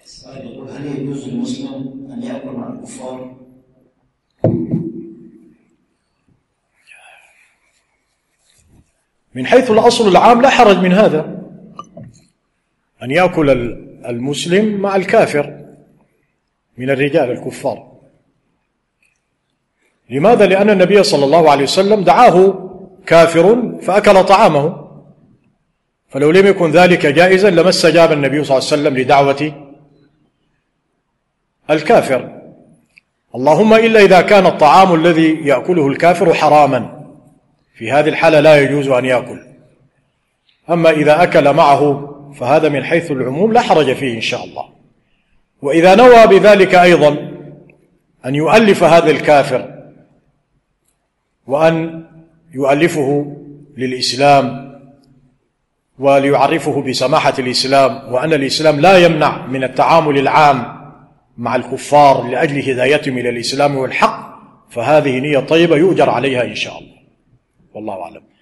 يقول هل يجوز للمسلم أن يأكل مع الكفار؟ من حيث الأصل العام لا حرج من هذا، أن يأكل المسلم مع الكافر من الرجال الكفار. لماذا؟ لأن النبي صلى الله عليه وسلم دعاه كافر فأكل طعامه، فلو لم يكن ذلك جائزا لما استجاب النبي صلى الله عليه وسلم لدعوة الكافر، اللهم إلا إذا كان الطعام الذي يأكله الكافر حراما، في هذه الحالة لا يجوز أن يأكل. أما إذا أكل معه فهذا من حيث العموم لا حرج فيه إن شاء الله. وإذا نوى بذلك أيضا أن يؤلف هذا الكافر وأن يؤلفه للإسلام وليعرفه بسماحة الإسلام وأن الإسلام لا يمنع من التعامل العام مع الكفار لأجل هدايتهم إلى الإسلام والحق، فهذه نية طيبة يؤجر عليها إن شاء الله، والله أعلم.